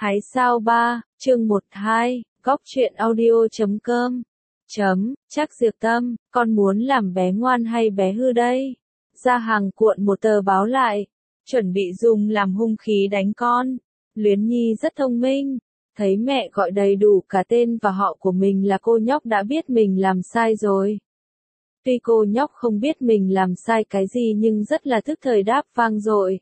Hái sao ba, chương 12, góc truyện audio.com. Chắc Diệp Tâm, con muốn làm bé ngoan hay bé hư đây? Gia Hằng cuộn một tờ báo lại, chuẩn bị dùng làm hung khí đánh con. Luyến Nhi rất thông minh, thấy mẹ gọi đầy đủ cả tên và họ của mình là cô nhóc đã biết mình làm sai rồi. Tuy cô nhóc không biết mình làm sai cái gì nhưng rất là thức thời đáp vang dội.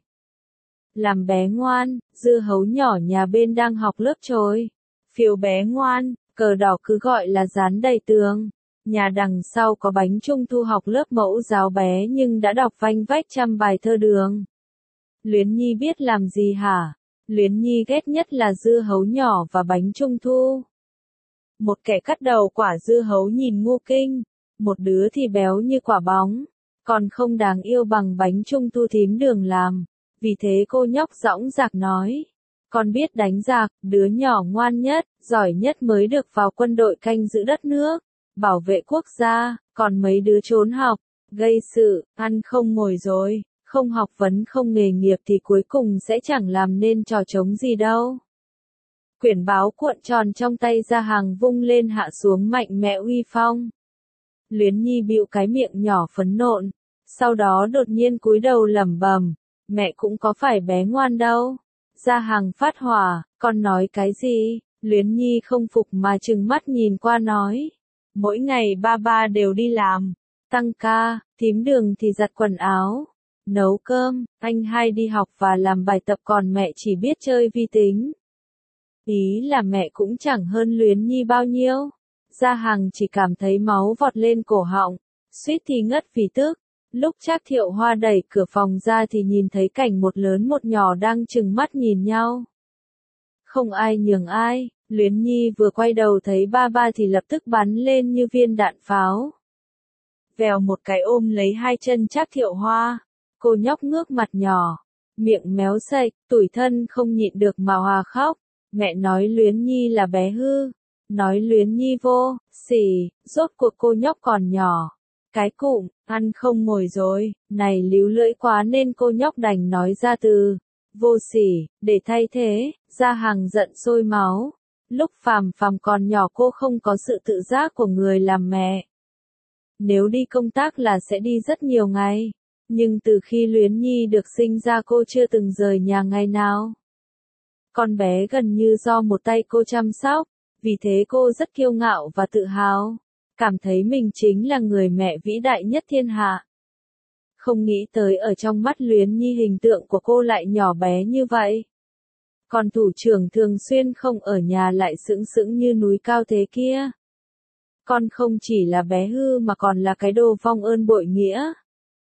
Làm bé ngoan, dưa hấu nhỏ nhà bên đang học lớp trồi. Phiếu bé ngoan, cờ đỏ cứ gọi là dán đầy tường. Nhà đằng sau có bánh trung thu học lớp mẫu giáo bé nhưng đã đọc vanh vách trăm bài thơ đường. Luyến Nhi biết làm gì hả? Luyến Nhi ghét nhất là dưa hấu nhỏ và bánh trung thu. Một kẻ cắt đầu quả dưa hấu nhìn ngu kinh, một đứa thì béo như quả bóng, còn không đáng yêu bằng bánh trung thu thím đường làm. Vì thế cô nhóc dõng dạc nói, con biết đánh giặc, đứa nhỏ ngoan nhất, giỏi nhất mới được vào quân đội canh giữ đất nước, bảo vệ quốc gia, còn mấy đứa trốn học, gây sự, ăn không ngồi rồi, không học vấn không nghề nghiệp thì cuối cùng sẽ chẳng làm nên trò trống gì đâu. Quyển báo cuộn tròn trong tay Gia Hằng vung lên hạ xuống mạnh mẽ uy phong. Luyến Nhi bĩu cái miệng nhỏ phấn nộn, sau đó đột nhiên cúi đầu lẩm bẩm. Mẹ cũng có phải bé ngoan đâu. Gia Hằng phát hỏa, con nói cái gì? Luyến Nhi không phục mà trừng mắt nhìn qua nói. Mỗi ngày ba đều đi làm, tăng ca, thím đường thì giặt quần áo, nấu cơm, anh hai đi học và làm bài tập còn mẹ chỉ biết chơi vi tính. Ý là mẹ cũng chẳng hơn Luyến Nhi bao nhiêu. Gia Hằng chỉ cảm thấy máu vọt lên cổ họng, suýt thì ngất vì tức. Lúc Trác Thiệu Hoa đẩy cửa phòng ra thì nhìn thấy cảnh một lớn một nhỏ đang trừng mắt nhìn nhau. Không ai nhường ai, Luyến Nhi vừa quay đầu thấy ba thì lập tức bắn lên như viên đạn pháo. Vèo một cái ôm lấy hai chân Trác Thiệu Hoa, cô nhóc ngước mặt nhỏ, miệng méo sạch, tủi thân không nhịn được mà hòa khóc. Mẹ nói Luyến Nhi là bé hư, nói Luyến Nhi vô sỉ, rốt cuộc cô nhóc còn nhỏ. Cái cụm, ăn không ngồi rồi, này líu lưỡi quá nên cô nhóc đành nói ra từ vô sỉ, để thay thế. Gia Hằng giận sôi máu. Lúc Phàm còn nhỏ cô không có sự tự giác của người làm mẹ. Nếu đi công tác là sẽ đi rất nhiều ngày, nhưng từ khi Luyến Nhi được sinh ra cô chưa từng rời nhà ngày nào. Con bé gần như do một tay cô chăm sóc, vì thế cô rất kiêu ngạo và tự hào. Cảm thấy mình chính là người mẹ vĩ đại nhất thiên hạ. Không nghĩ tới ở trong mắt Luyến Nhi hình tượng của cô lại nhỏ bé như vậy. Còn thủ trưởng thường xuyên không ở nhà lại sững sững như núi cao thế kia. Con không chỉ là bé hư mà còn là cái đồ vong ơn bội nghĩa.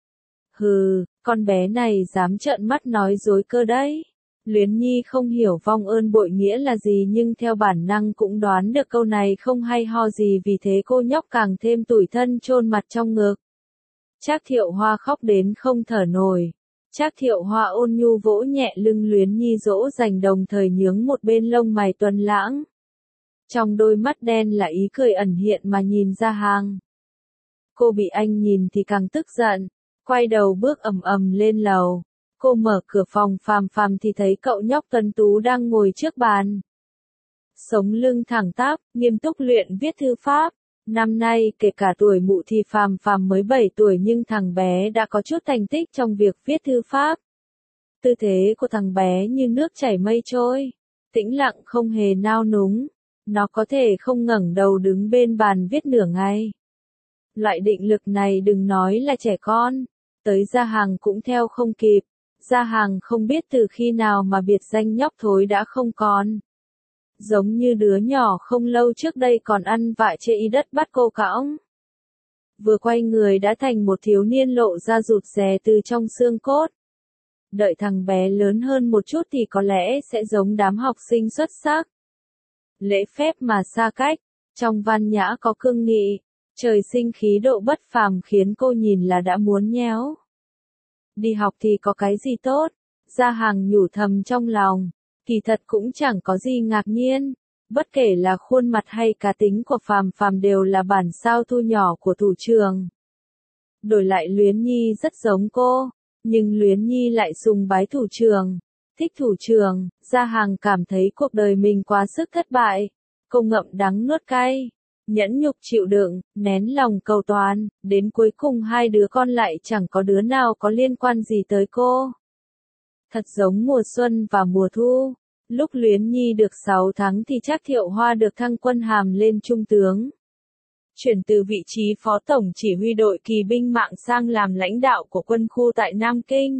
Hừ, con bé này dám trợn mắt nói dối cơ đấy. Luyến Nhi không hiểu vong ơn bội nghĩa là gì nhưng theo bản năng cũng đoán được câu này không hay ho gì vì thế cô nhóc càng thêm tủi thân chôn mặt trong ngực. Trác Thiệu Hoa khóc đến không thở nổi. Trác Thiệu Hoa ôn nhu vỗ nhẹ lưng Luyến Nhi dỗ dành đồng thời nhướng một bên lông mày tuấn lãng. Trong đôi mắt đen là ý cười ẩn hiện mà nhìn Gia Hằng. Cô bị anh nhìn thì càng tức giận, quay đầu bước ầm lên lầu. Cô mở cửa phòng Phàm thì thấy cậu nhóc tuấn tú đang ngồi trước bàn. Sống lưng thẳng tắp, nghiêm túc luyện viết thư pháp. Năm nay kể cả tuổi mụ thì Phàm mới 7 tuổi nhưng thằng bé đã có chút thành tích trong việc viết thư pháp. Tư thế của thằng bé như nước chảy mây trôi, tĩnh lặng không hề nao núng. Nó có thể không ngẩng đầu đứng bên bàn viết nửa ngày. Loại định lực này đừng nói là trẻ con, tới Gia Hằng cũng theo không kịp. Gia Hằng không biết từ khi nào mà biệt danh nhóc thối đã không còn. Giống như đứa nhỏ không lâu trước đây còn ăn vạ chê y đất bắt cô cõng. Vừa quay người đã thành một thiếu niên lộ ra rụt rè từ trong xương cốt. Đợi thằng bé lớn hơn một chút thì có lẽ sẽ giống đám học sinh xuất sắc. Lễ phép mà xa cách, trong văn nhã có cương nghị, trời sinh khí độ bất phàm khiến cô nhìn là đã muốn nhéo. Đi học thì có cái gì tốt? Gia Hằng nhủ thầm trong lòng, kỳ thật cũng chẳng có gì ngạc nhiên, bất kể là khuôn mặt hay cá tính của Phàm đều là bản sao thu nhỏ của thủ trưởng. Đổi lại Luyến Nhi rất giống cô, nhưng Luyến Nhi lại sùng bái thủ trưởng, Thích thủ trưởng, Gia Hằng cảm thấy cuộc đời mình quá sức thất bại. Cô ngậm đắng nuốt cay, nhẫn nhục chịu đựng, nén lòng cầu toàn, đến cuối cùng hai đứa con lại chẳng có đứa nào có liên quan gì tới cô. Thật giống mùa xuân và mùa thu. Lúc Luyến Nhi được 6 tháng thì Trác Thiệu Hoa được thăng quân hàm lên trung tướng. Chuyển từ vị trí phó tổng chỉ huy đội kỳ binh mạng sang làm lãnh đạo của quân khu tại Nam Kinh.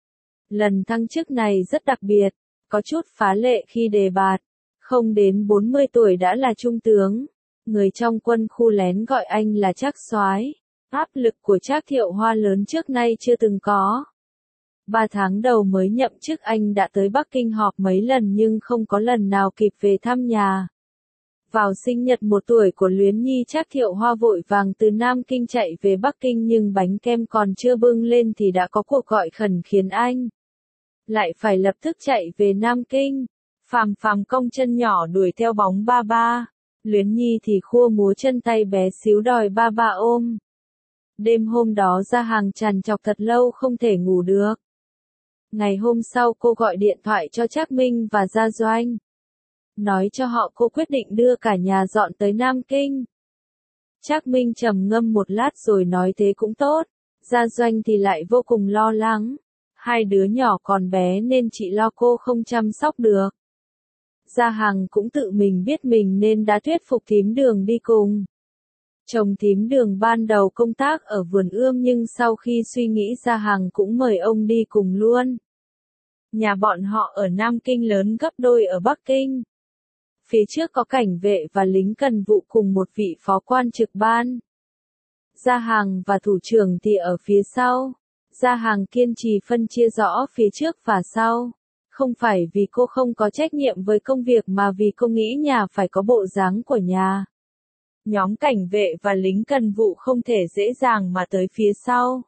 Lần thăng chức này rất đặc biệt, có chút phá lệ khi đề bạt. Không đến 40 tuổi đã là trung tướng. Người trong quân khu lén gọi anh là Trác soái. Áp lực của Trác Thiệu Hoa lớn trước nay chưa từng có. 3 tháng đầu mới nhậm chức anh đã tới Bắc Kinh họp mấy lần nhưng không có lần nào kịp về thăm nhà. Vào sinh nhật 1 tuổi của Luyến Nhi, Trác Thiệu Hoa vội vàng từ Nam Kinh chạy về Bắc Kinh nhưng bánh kem còn chưa bưng lên thì đã có cuộc gọi khẩn khiến anh lại phải lập tức chạy về Nam Kinh. Phàm Phàm cong chân nhỏ đuổi theo bóng ba ba. Luyến Nhi thì khua múa chân tay bé xíu đòi ba ba ôm. Đêm hôm đó Gia Hằng trằn trọc thật lâu không thể ngủ được. Ngày hôm sau cô gọi điện thoại cho Trác Minh và Gia Doanh. Nói cho họ cô quyết định đưa cả nhà dọn tới Nam Kinh. Trác Minh trầm ngâm một lát rồi nói thế cũng tốt. Gia Doanh thì lại vô cùng lo lắng. Hai đứa nhỏ còn bé nên chị lo cô không chăm sóc được. Gia Hằng cũng tự mình biết mình nên đã thuyết phục thím Đường đi cùng. Chồng thím Đường ban đầu công tác ở vườn ươm nhưng sau khi suy nghĩ Gia Hằng cũng mời ông đi cùng luôn. Nhà bọn họ ở Nam Kinh lớn gấp đôi ở Bắc Kinh. Phía trước có cảnh vệ và lính cần vụ cùng một vị phó quan trực ban. Gia Hằng và thủ trưởng thì ở phía sau. Gia Hằng kiên trì phân chia rõ phía trước và sau. Không phải vì cô không có trách nhiệm với công việc mà vì cô nghĩ nhà phải có bộ dáng của nhà. Nhóm cảnh vệ và lính cần vụ không thể dễ dàng mà tới phía sau.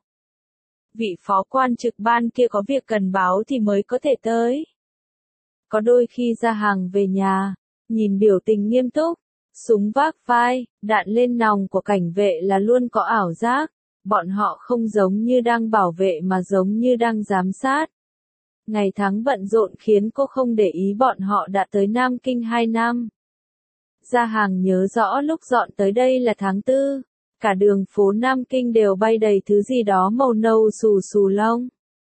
Vị phó quan trực ban kia có việc cần báo thì mới có thể tới. Có đôi khi Gia Hằng về nhà, nhìn biểu tình nghiêm túc, súng vác vai, đạn lên nòng của cảnh vệ là luôn có ảo giác. Bọn họ không giống như đang bảo vệ mà giống như đang giám sát. Ngày tháng bận rộn khiến cô không để ý bọn họ đã tới Nam Kinh 2 năm. Gia Hằng nhớ rõ lúc dọn tới đây là tháng 4. Cả đường phố Nam Kinh đều bay đầy thứ gì đó màu nâu xù xù lông.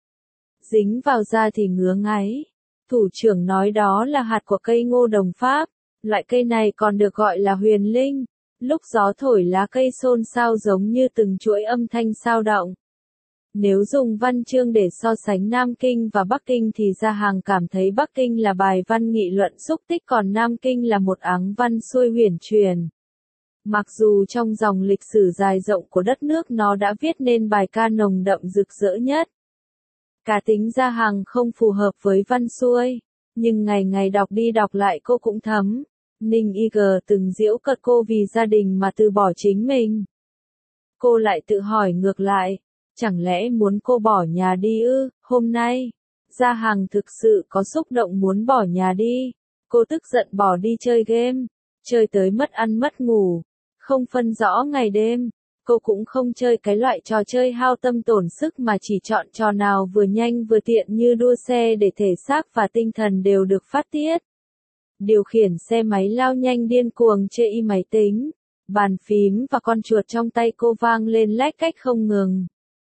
Dính vào da thì ngứa ngáy. Thủ trưởng nói đó là hạt của cây ngô đồng Pháp. Loại cây này còn được gọi là huyền linh. Lúc gió thổi lá cây xôn xao giống như từng chuỗi âm thanh sao động. Nếu dùng văn chương để so sánh Nam Kinh và Bắc Kinh thì Gia Hằng cảm thấy Bắc Kinh là bài văn nghị luận xúc tích còn Nam Kinh là một áng văn xuôi huyền truyền. Mặc dù trong dòng lịch sử dài rộng của đất nước nó đã viết nên bài ca nồng đậm rực rỡ nhất. Cá tính Gia Hằng không phù hợp với văn xuôi, nhưng ngày ngày đọc đi đọc lại cô cũng thấm. Ninh Y.G từng giễu cợt cô vì gia đình mà từ bỏ chính mình. Cô lại tự hỏi ngược lại, chẳng lẽ muốn cô bỏ nhà đi ư? Hôm nay, Gia Hằng thực sự có xúc động muốn bỏ nhà đi. Cô tức giận bỏ đi chơi game, chơi tới mất ăn mất ngủ, không phân rõ ngày đêm. Cô cũng không chơi cái loại trò chơi hao tâm tổn sức mà chỉ chọn trò nào vừa nhanh vừa tiện như đua xe để thể xác và tinh thần đều được phát tiết. Điều khiển xe máy lao nhanh điên cuồng chê y máy tính, bàn phím và con chuột trong tay cô vang lên lách cách không ngừng.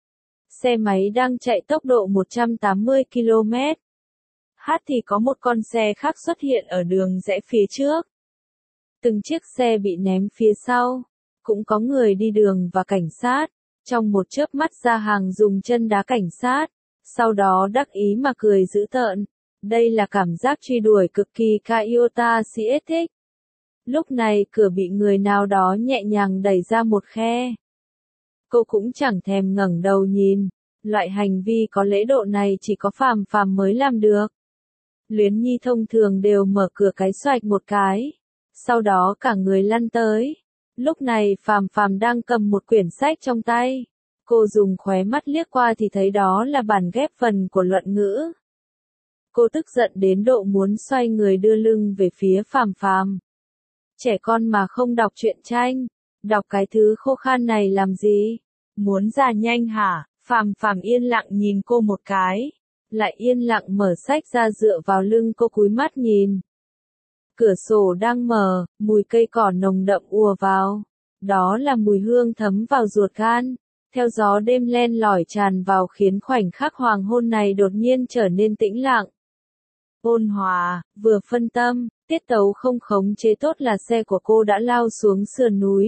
Xe máy đang chạy tốc độ 180 km/h thì có một con xe khác xuất hiện ở đường rẽ phía trước. Từng chiếc xe bị ném phía sau, cũng có người đi đường và cảnh sát. Trong một chớp mắt Gia Hằng dùng chân đá cảnh sát, sau đó đắc ý mà cười dữ tợn. Đây là cảm giác truy đuổi cực kỳ Kaiota CS thích. Lúc này cửa bị người nào đó nhẹ nhàng đẩy ra một khe. Cô cũng chẳng thèm ngẩng đầu nhìn. Loại hành vi có lễ độ này chỉ có Phàm Phàm mới làm được. Luyến Nhi thông thường đều mở cửa cái xoạch một cái. Sau đó cả người lăn tới. Lúc này Phàm Phàm đang cầm một quyển sách trong tay. Cô dùng khóe mắt liếc qua thì thấy đó là bản ghép phần của luận ngữ. Cô tức giận đến độ muốn xoay người đưa lưng về phía Phàm Phàm. Trẻ con mà không đọc truyện tranh, đọc cái thứ khô khan này làm gì? Muốn già nhanh hả? Phàm Phàm yên lặng nhìn cô một cái. lại yên lặng mở sách ra dựa vào lưng cô cúi mắt nhìn. Cửa sổ đang mở, mùi cây cỏ nồng đậm ùa vào. Đó là mùi hương thấm vào ruột gan, theo gió đêm len lỏi tràn vào khiến khoảnh khắc hoàng hôn này đột nhiên trở nên tĩnh lặng. Ôn hòa, vừa phân tâm, tiết tấu không khống chế tốt là xe của cô đã lao xuống sườn núi.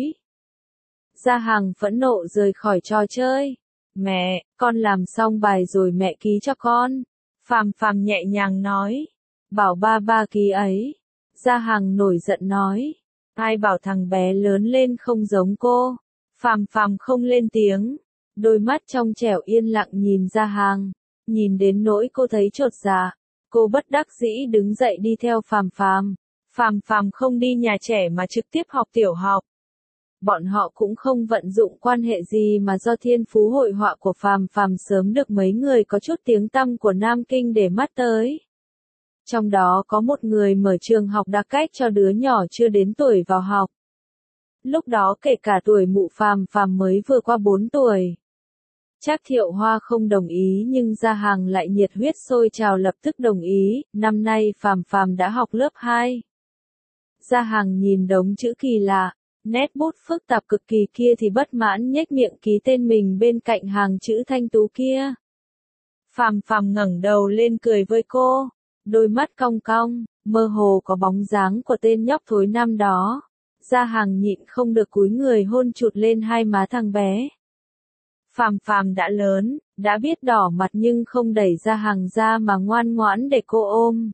Gia Hằng phẫn nộ rời khỏi trò chơi. Mẹ, con làm xong bài rồi mẹ ký cho con. Phàm Phàm nhẹ nhàng nói. Bảo ba ký ấy. Gia Hằng nổi giận nói. Ai bảo thằng bé lớn lên không giống cô. Phàm Phàm không lên tiếng. Đôi mắt trong trẻo yên lặng nhìn Gia Hằng. Nhìn đến nỗi cô thấy chột dạ. Cô bất đắc dĩ đứng dậy đi theo Phàm Phàm. Phàm Phàm không đi nhà trẻ mà trực tiếp học tiểu học. Bọn họ cũng không vận dụng quan hệ gì mà do thiên phú hội họa của Phàm Phàm sớm được mấy người có chút tiếng tăm của Nam Kinh để mắt tới. Trong đó có một người mở trường học đặc cách cho đứa nhỏ chưa đến tuổi vào học. Lúc đó kể cả tuổi mụ Phàm Phàm mới vừa qua 4 tuổi. Trác Thiệu Hoa không đồng ý nhưng Gia Hằng lại nhiệt huyết sôi trào lập tức đồng ý, năm nay Phàm Phàm đã học lớp 2. Gia Hằng nhìn đống chữ kỳ lạ, nét bút phức tạp cực kỳ kia thì bất mãn nhếch miệng ký tên mình bên cạnh hàng chữ thanh tú kia. Phàm Phàm ngẩng đầu lên cười với cô, đôi mắt cong cong, mơ hồ có bóng dáng của tên nhóc thối năm đó. Gia Hằng nhịn không được cúi người hôn chụt lên hai má thằng bé. Phàm Phàm đã lớn, đã biết đỏ mặt nhưng không đẩy Gia Hằng ra mà ngoan ngoãn để cô ôm.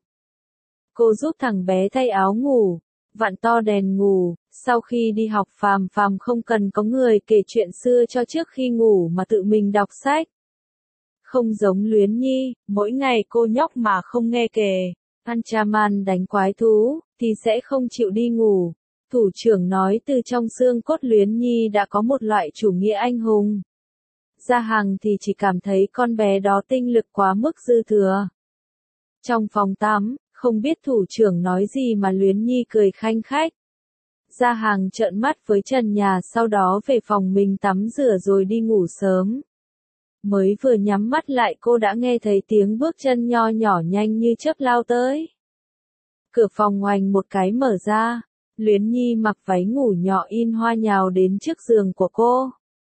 Cô giúp thằng bé thay áo ngủ, vặn to đèn ngủ, sau khi đi học Phàm Phàm không cần có người kể chuyện xưa cho trước khi ngủ mà tự mình đọc sách. Không giống Luyến Nhi, mỗi ngày cô nhóc mà không nghe kể, ăn chaman đánh quái thú, thì sẽ không chịu đi ngủ. Thủ trưởng nói từ trong xương cốt Luyến Nhi đã có một loại chủ nghĩa anh hùng. Gia Hằng thì chỉ cảm thấy con bé đó tinh lực quá mức dư thừa. Trong phòng tắm, không biết thủ trưởng nói gì mà Luyến Nhi cười khanh khách. Gia Hằng trợn mắt với trần nhà sau đó về phòng mình tắm rửa rồi đi ngủ sớm. Mới vừa nhắm mắt lại cô đã nghe thấy tiếng bước chân nho nhỏ nhanh như chớp lao tới. Cửa phòng oành một cái mở ra, Luyến Nhi mặc váy ngủ nhỏ in hoa nhào đến trước giường của cô.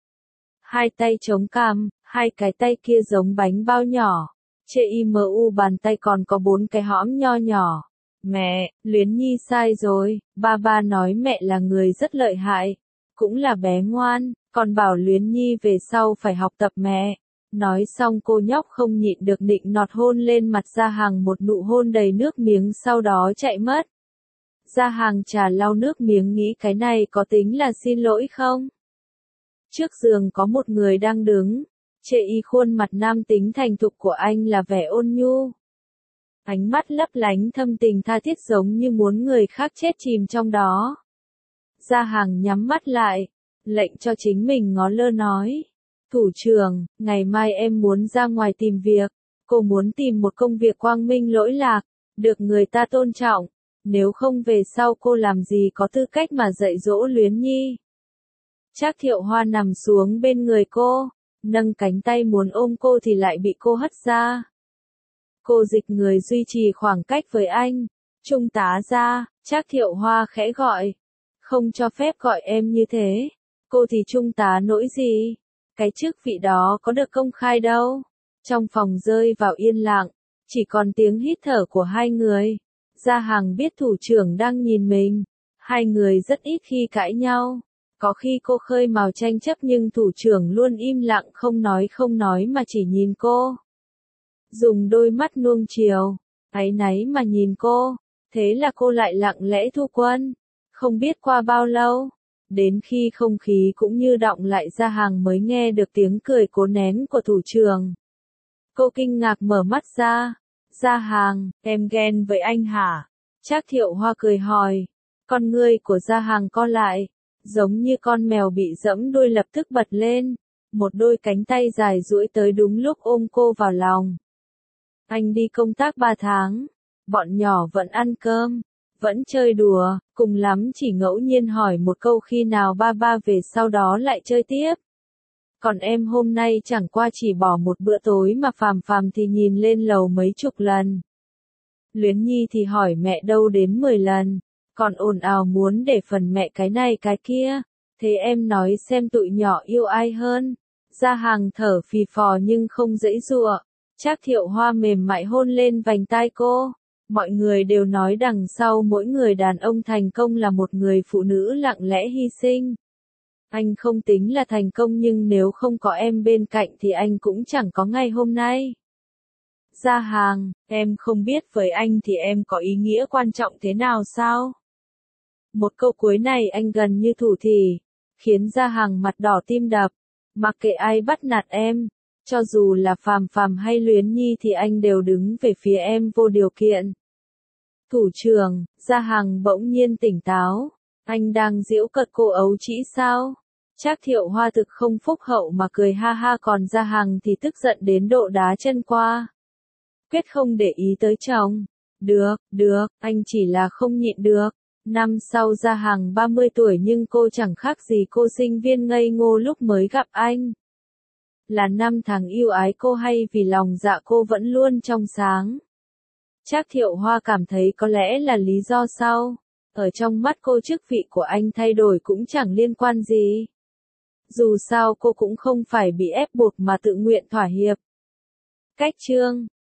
Hai tay chống cằm, hai cái tay kia giống bánh bao nhỏ. CIMU bàn tay còn có 4 cái hõm nho nhỏ. Mẹ, Luyến Nhi sai rồi, ba nói mẹ là người rất lợi hại, cũng là bé ngoan, còn bảo Luyến Nhi về sau phải học tập mẹ. Nói xong cô nhóc không nhịn được nịnh nọt hôn lên mặt Gia Hằng một nụ hôn đầy nước miếng sau đó chạy mất. Gia Hằng trà lau nước miếng nghĩ cái này có tính là xin lỗi không? Trước giường có một người đang đứng. Chê y khuôn mặt nam tính thành thục của anh là vẻ ôn nhu. Ánh mắt lấp lánh thâm tình tha thiết giống như muốn người khác chết chìm trong đó. Gia Hằng nhắm mắt lại, lệnh cho chính mình ngó lơ nói. Thủ trưởng, ngày mai em muốn ra ngoài tìm việc. Cô muốn tìm một công việc quang minh lỗi lạc, được người ta tôn trọng. Nếu không về sau cô làm gì có tư cách mà dạy dỗ Luyến Nhi. Trác Thiệu Hoa nằm xuống bên người cô. Nâng cánh tay muốn ôm cô thì lại bị cô hất ra. Cô dịch người duy trì khoảng cách với anh. Trung tá ra, Trác Thiệu Hoa khẽ gọi. Không cho phép gọi em như thế. Cô thì trung tá nỗi gì? Cái chức vị đó có được công khai đâu. Trong phòng rơi vào yên lặng, chỉ còn tiếng hít thở của hai người. Gia Hằng biết thủ trưởng đang nhìn mình. Hai người rất ít khi cãi nhau. Có khi cô khơi mào tranh chấp nhưng thủ trưởng luôn im lặng không nói mà chỉ nhìn cô. Dùng đôi mắt nuông chiều, áy náy mà nhìn cô, thế là cô lại lặng lẽ thu quân. Không biết qua bao lâu, đến khi không khí cũng như đọng lại Gia Hằng mới nghe được tiếng cười cố nén của thủ trưởng. Cô kinh ngạc mở mắt ra. Gia Hằng, em ghen với anh hả? Trác Thiệu Hoa cười hỏi. Con ngươi của Gia Hằng co lại. Giống như con mèo bị giẫm đuôi lập tức bật lên. Một đôi cánh tay dài duỗi tới đúng lúc ôm cô vào lòng. Anh đi công tác 3 tháng. Bọn nhỏ vẫn ăn cơm, vẫn chơi đùa, cùng lắm chỉ ngẫu nhiên hỏi một câu khi nào ba về sau đó lại chơi tiếp. Còn em hôm nay chẳng qua chỉ bỏ một bữa tối mà Phàm Phàm thì nhìn lên lầu mấy chục lần. Luyến Nhi thì hỏi mẹ đâu đến 10 lần, còn ồn ào muốn để phần mẹ cái này cái kia. Thế em nói xem tụi nhỏ yêu ai hơn. Gia Hàng thở phì phò nhưng không giãy giụa. Trác Thiệu Hoa mềm mại hôn lên vành tai cô. Mọi người đều nói đằng sau mỗi người đàn ông thành công là một người phụ nữ lặng lẽ hy sinh. Anh không tính là thành công nhưng nếu không có em bên cạnh thì anh cũng chẳng có ngày hôm nay. Gia Hàng, em không biết với anh thì em có ý nghĩa quan trọng thế nào sao? Một câu cuối này anh gần như thủ thỉ, khiến Gia Hàng mặt đỏ tim đập. Mặc kệ ai bắt nạt em, cho dù là Phàm Phàm hay Luyến Nhi thì anh đều đứng về phía em vô điều kiện. Thủ trưởng, Gia Hàng bỗng nhiên tỉnh táo. Anh đang giễu cợt cô ấu trĩ sao? Trác Thiệu Hoa thực không phúc hậu mà cười ha ha, còn Gia Hàng thì tức giận đến độ đá chân qua. Quyết không để ý tới chồng. Được, anh chỉ là không nhịn được. Năm sau Gia Hàng 30 tuổi nhưng cô chẳng khác gì cô sinh viên ngây ngô lúc mới gặp anh. Là năm tháng yêu ái cô hay vì lòng dạ cô vẫn luôn trong sáng? Trác Thiệu Hoa cảm thấy có lẽ là lý do sau. Ở trong mắt cô chức vị của anh thay đổi cũng chẳng liên quan gì. Dù sao cô cũng không phải bị ép buộc mà tự nguyện thỏa hiệp. Cách chương